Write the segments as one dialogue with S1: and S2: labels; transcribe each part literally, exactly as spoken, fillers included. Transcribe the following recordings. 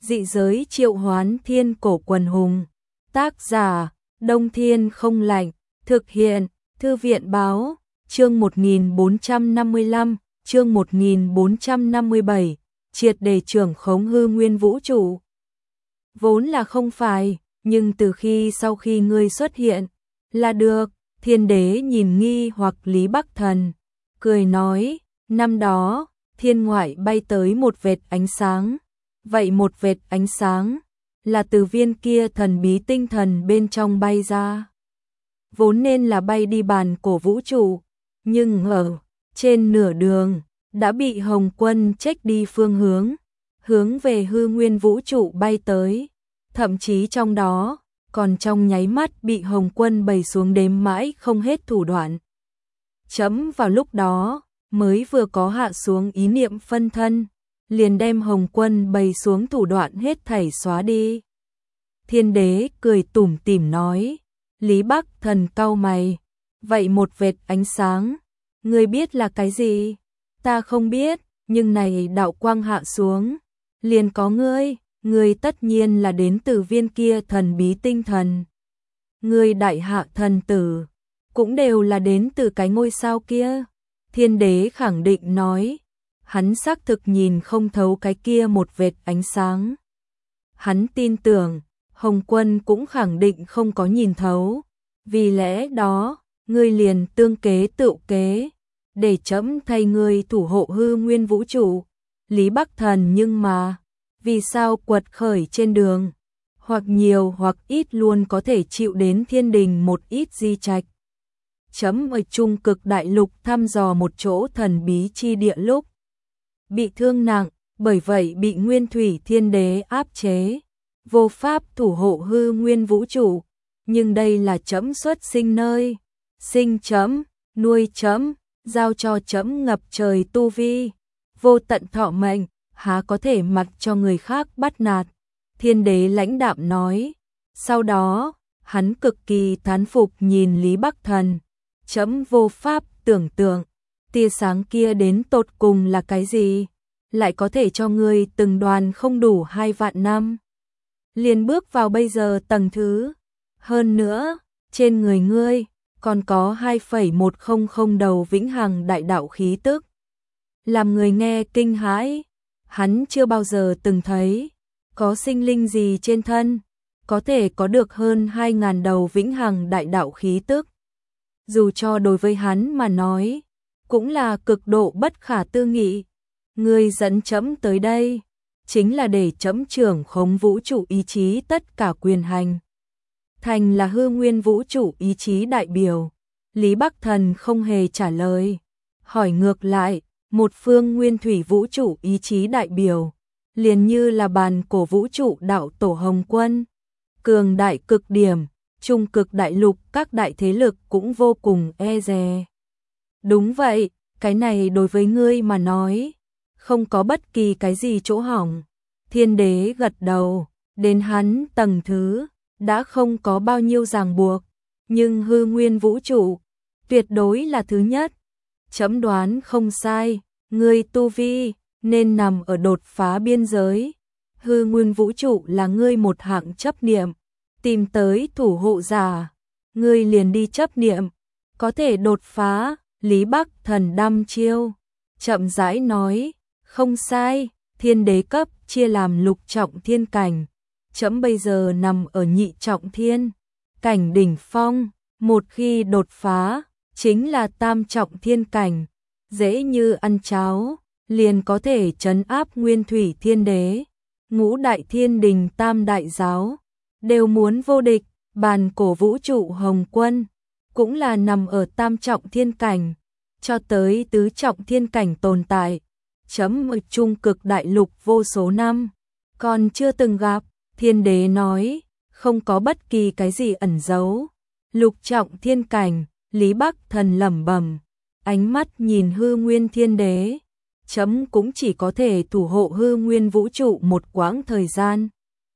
S1: dị giới triệu hoán thiên cổ quần hùng. Tác giả, Đông Thiên Không Lạnh, thực hiện, Thư viện báo, chương một nghìn bốn trăm năm mươi lăm, chương một nghìn bốn trăm năm mươi bảy, triệt để trưởng khống hư nguyên vũ trụ. Vốn là không phải, nhưng từ khi sau khi ngươi xuất hiện, là được. Thiên đế nhìn nghi hoặc Lý Bắc Thần, cười nói, năm đó, thiên ngoại bay tới một vệt ánh sáng. Vậy một vệt ánh sáng, là từ viên kia thần bí tinh thần bên trong bay ra. Vốn nên là bay đi bàn cổ vũ trụ, nhưng ở trên nửa đường, đã bị Hồng Quân check đi phương hướng, hướng về hư nguyên vũ trụ bay tới. Thậm chí trong đó, còn trong nháy mắt bị Hồng Quân bày xuống đếm mãi không hết thủ đoạn. Chấm vào lúc đó, mới vừa có hạ xuống ý niệm phân thân, liền đem Hồng Quân bày xuống thủ đoạn hết thảy xóa đi. Thiên đế cười tủm tỉm nói, Lý Bắc Thần cau mày, vậy một vệt ánh sáng, ngươi biết là cái gì? Ta không biết, nhưng này đạo quang hạ xuống, liền có ngươi. Ngươi tất nhiên là đến từ viên kia thần bí tinh thần. Ngươi đại hạ thần tử, cũng đều là đến từ cái ngôi sao kia. Thiên đế khẳng định nói, hắn xác thực nhìn không thấu cái kia một vệt ánh sáng. Hắn tin tưởng, Hồng Quân cũng khẳng định không có nhìn thấu. Vì lẽ đó, ngươi liền tương kế tự kế, để chấm thay ngươi thủ hộ hư nguyên vũ trụ. Lý Bắc Thần nhưng mà... Vì sao quật khởi trên đường, hoặc nhiều hoặc ít luôn có thể chịu đến thiên đình một ít di trạch. Chấm ở Trung Cực Đại Lục thăm dò một chỗ thần bí chi địa lúc bị thương nặng, bởi vậy bị Nguyên Thủy Thiên Đế áp chế, vô pháp thủ hộ hư nguyên vũ trụ. Nhưng đây là chấm xuất sinh nơi, sinh chấm, nuôi chấm, giao cho chấm ngập trời tu vi, vô tận thọ mệnh. Há có thể mặc cho người khác bắt nạt. Thiên đế lãnh đạm nói. Sau đó, hắn cực kỳ thán phục nhìn Lý Bắc Thần. Chấm vô pháp tưởng tượng, tia sáng kia đến tột cùng là cái gì? Lại có thể cho ngươi từng đoàn không đủ hai vạn năm. Liền bước vào bây giờ tầng thứ. Hơn nữa, trên người ngươi, còn có hai phẩy một không không đầu vĩnh hằng đại đạo khí tức. Làm người nghe kinh hãi. Hắn chưa bao giờ từng thấy, có sinh linh gì trên thân, có thể có được hơn hai ngàn đầu vĩnh hằng đại đạo khí tức. Dù cho đối với hắn mà nói, cũng là cực độ bất khả tư nghị. Ngươi dẫn chấm tới đây, chính là để chấm trưởng khống vũ trụ ý chí tất cả quyền hành. Thành là hư nguyên vũ trụ ý chí đại biểu. Lý Bắc Thần không hề trả lời, hỏi ngược lại. Một phương nguyên thủy vũ trụ ý chí đại biểu, liền như là bàn cổ vũ trụ đạo tổ Hồng Quân, cường đại cực điểm, Trung Cực Đại Lục các đại thế lực cũng vô cùng e dè. Đúng vậy, cái này đối với ngươi mà nói, không có bất kỳ cái gì chỗ hỏng. Thiên đế gật đầu, đến hắn tầng thứ, đã không có bao nhiêu ràng buộc, nhưng hư nguyên vũ trụ, tuyệt đối là thứ nhất. Chấm đoán không sai, ngươi tu vi nên nằm ở đột phá biên giới. Hư nguyên vũ trụ là ngươi một hạng chấp niệm, tìm tới thủ hộ giả, ngươi liền đi chấp niệm, có thể đột phá. Lý Bắc Thần đăm chiêu, chậm rãi nói, không sai, thiên đế cấp chia làm lục trọng thiên cảnh, chấm bây giờ nằm ở nhị trọng thiên cảnh đỉnh phong, một khi đột phá chính là tam trọng thiên cảnh, dễ như ăn cháo, liền có thể trấn áp Nguyên Thủy Thiên Đế. Ngũ đại thiên đình tam đại giáo, đều muốn vô địch. Bàn cổ vũ trụ Hồng Quân, cũng là nằm ở tam trọng thiên cảnh, cho tới tứ trọng thiên cảnh tồn tại. Chấm ở Trung Cực Đại Lục vô số năm, còn chưa từng gặp. Thiên đế nói, không có bất kỳ cái gì ẩn giấu. Lục trọng thiên cảnh, Lý Bắc Thần lẩm bẩm, ánh mắt nhìn hư nguyên thiên đế. Chấm cũng chỉ có thể thủ hộ hư nguyên vũ trụ một quãng thời gian.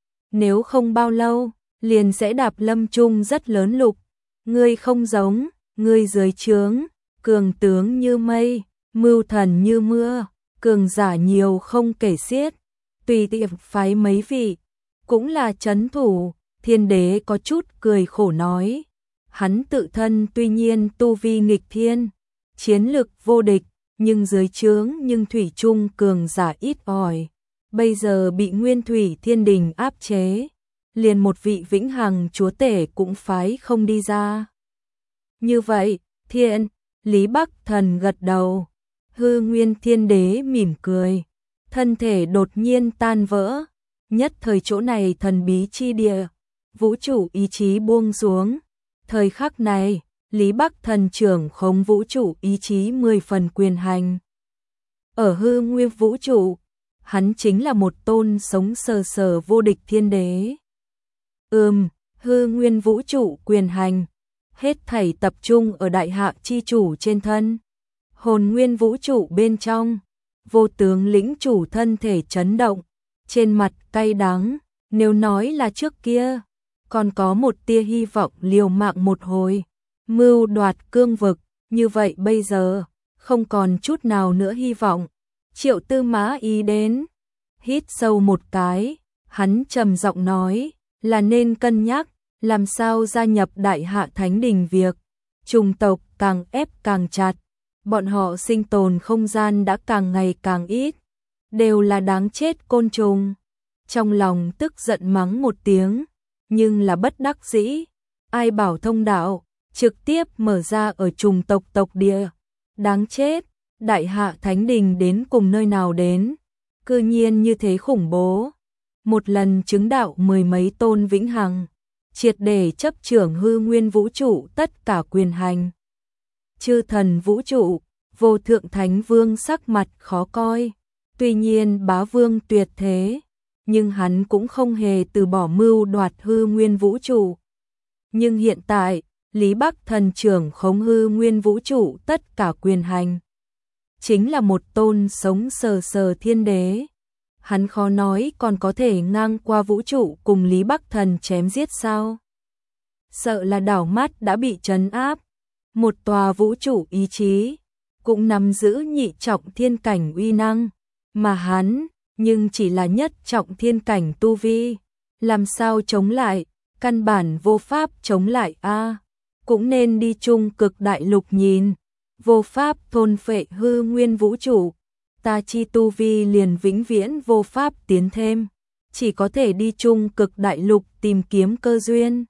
S1: Nếu không bao lâu, liền sẽ đạp lâm chung rất lớn lục. Ngươi không giống, ngươi dưới trướng, cường tướng như mây, mưu thần như mưa, cường giả nhiều không kể xiết. tùy tiện phái mấy vị, cũng là trấn thủ. Thiên đế có chút cười khổ nói, hắn tự thân tuy nhiên tu vi nghịch thiên, chiến lực vô địch, nhưng dưới trướng nhưng thủy chung cường giả ít ỏi, bây giờ bị Nguyên Thủy Thiên Đình áp chế, liền một vị vĩnh hằng chúa tể cũng phái không đi ra. Như vậy, thiện, Lý Bắc Thần gật đầu. Hư Nguyên Thiên Đế mỉm cười, thân thể đột nhiên tan vỡ, nhất thời chỗ này thần bí chi địa, vũ trụ ý chí buông xuống. Thời khắc này, Lý Bắc Thần trưởng khống vũ trụ ý chí mười phần quyền hành. Ở hư nguyên vũ trụ, hắn chính là một tôn sống sờ sờ vô địch thiên đế. Ừm, hư nguyên vũ trụ quyền hành, hết thảy tập trung ở đại hạ chi chủ trên thân. Hồn nguyên vũ trụ bên trong, vô tướng lĩnh chủ thân thể chấn động, trên mặt cay đắng, nếu nói là trước kia, còn có một tia hy vọng liều mạng một hồi, mưu đoạt cương vực, như vậy bây giờ, không còn chút nào nữa hy vọng. Triệu Tư Mã Ý đến, hít sâu một cái, hắn trầm giọng nói, là nên cân nhắc, làm sao gia nhập Đại Hạ Thánh Đình việc, chủng tộc càng ép càng chặt, bọn họ sinh tồn không gian đã càng ngày càng ít, đều là đáng chết côn trùng. Trong lòng tức giận mắng một tiếng, nhưng là bất đắc dĩ, ai bảo thông đạo, trực tiếp mở ra ở chủng tộc tộc địa, đáng chết, Đại Hạ Thánh Đình đến cùng nơi nào đến, cư nhiên như thế khủng bố, một lần chứng đạo mười mấy tôn vĩnh hằng, triệt để chấp trưởng hư nguyên vũ trụ tất cả quyền hành. Chư thần vũ trụ, vô thượng thánh vương sắc mặt khó coi, tuy nhiên bá vương tuyệt thế, nhưng hắn cũng không hề từ bỏ mưu đoạt hư nguyên vũ trụ. Nhưng hiện tại, Lý Bắc Thần trưởng khống hư nguyên vũ trụ tất cả quyền hành, chính là một tôn sống sờ sờ thiên đế. Hắn khó nói còn có thể ngang qua vũ trụ cùng Lý Bắc Thần chém giết sao? Sợ là đảo mắt đã bị trấn áp, một tòa vũ trụ ý chí, cũng nắm giữ nhị trọng thiên cảnh uy năng, mà hắn, nhưng chỉ là nhất trọng thiên cảnh tu vi, làm sao chống lại, căn bản vô pháp chống lại a. Cũng nên đi chung cực đại lục nhìn, vô pháp thôn phệ hư nguyên vũ trụ, ta chi tu vi liền vĩnh viễn vô pháp tiến thêm, chỉ có thể đi chung cực đại lục tìm kiếm cơ duyên.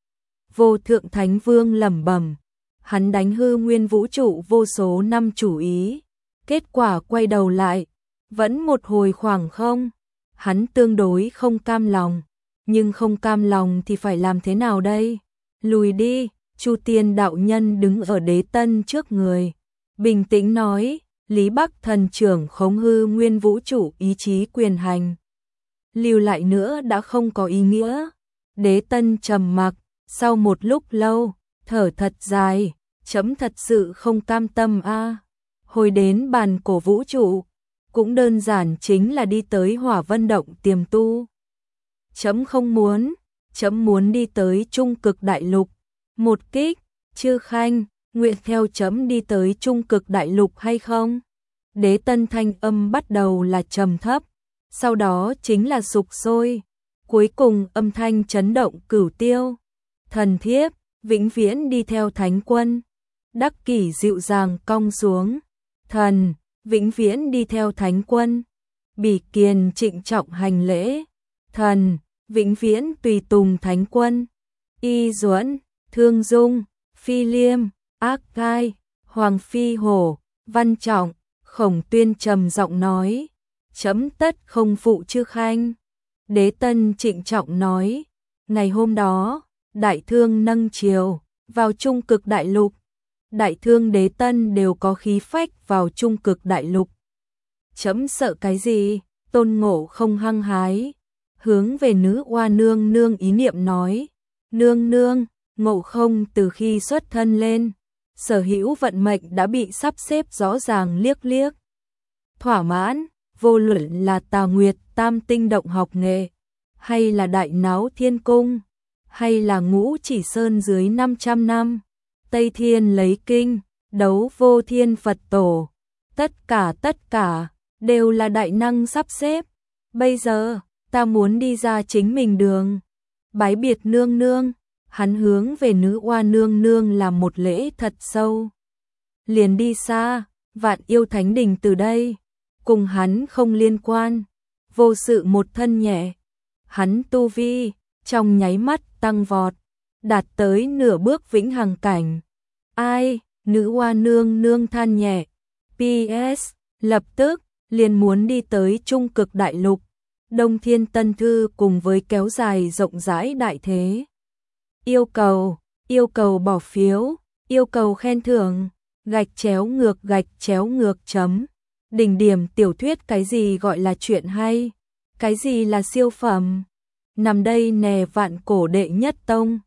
S1: Vô thượng thánh vương lẩm bẩm, hắn đánh hư nguyên vũ trụ vô số năm chủ ý, kết quả quay đầu lại, vẫn một hồi khoảng không, hắn tương đối không cam lòng, nhưng không cam lòng thì phải làm thế nào đây? Lùi đi. Chu Tiên đạo nhân đứng ở Đế Tân trước người, bình tĩnh nói, Lý Bắc Thần trưởng khống hư nguyên vũ trụ ý chí quyền hành, lưu lại nữa đã không có ý nghĩa. Đế Tân trầm mặc, sau một lúc lâu, thở thật dài, chấm thật sự không cam tâm a. Hồi đến bàn cổ vũ trụ, cũng đơn giản chính là đi tới Hỏa Vân Động tiềm tu. Chấm không muốn, chấm muốn đi tới trung cực đại lục. Một kích, Chư Khanh, nguyện theo chấm đi tới trung cực đại lục hay không? Đế Tân thanh âm bắt đầu là trầm thấp, sau đó chính là sục sôi, cuối cùng âm thanh chấn động cửu tiêu. Thần thiếp, vĩnh viễn đi theo thánh quân. Đắc Kỷ dịu dàng cong xuống. Thần, vĩnh viễn đi theo thánh quân. Bỉ Kiền trịnh trọng hành lễ. Thần, vĩnh viễn tùy tùng thánh quân. Y Duẫn, Thương Dung, Phi Liêm, Ác Gai, Hoàng Phi Hổ, Văn Trọng, Khổng Tuyên trầm giọng nói, chấm tất không phụ Chư Khanh. Đế Tân trịnh trọng nói, ngày hôm đó, Đại Thương nâng triều, vào trung cực đại lục. Đại Thương Đế Tân đều có khí phách vào trung cực đại lục. Chấm sợ cái gì? Tôn Ngộ không hăng hái, hướng về nữ oa nương nương ý niệm nói, nương nương, Ngộ không từ khi xuất thân lên, sở hữu vận mệnh đã bị sắp xếp rõ ràng liếc liếc. Thỏa mãn, vô luận là Tà Nguyệt Tam Tinh Động học nghệ, hay là Đại Náo Thiên Cung, hay là Ngũ Chỉ Sơn dưới năm trăm năm, Tây Thiên lấy kinh, Đấu Vô Thiên Phật Tổ, tất cả tất cả, đều là đại năng sắp xếp. Bây giờ, ta muốn đi ra chính mình đường. Bái biệt nương nương, hắn hướng về nữ oa nương nương làm một lễ thật sâu. Liền đi xa, Vạn Yêu Thánh Đình từ đây, cùng hắn không liên quan, vô sự một thân nhẹ. Hắn tu vi, trong nháy mắt tăng vọt, đạt tới nửa bước vĩnh hằng cảnh. Ai, nữ oa nương nương than nhẹ. pê ét, lập tức, liền muốn đi tới Trung Cực Đại Lục. Đông Thiên Tân Thư cùng với kéo dài rộng rãi đại thế. Yêu cầu, yêu cầu bỏ phiếu, yêu cầu khen thưởng, gạch chéo ngược gạch chéo ngược chấm. Đỉnh điểm tiểu thuyết cái gì gọi là chuyện hay, cái gì là siêu phẩm. Nằm đây nè Vạn Cổ đệ nhất tông.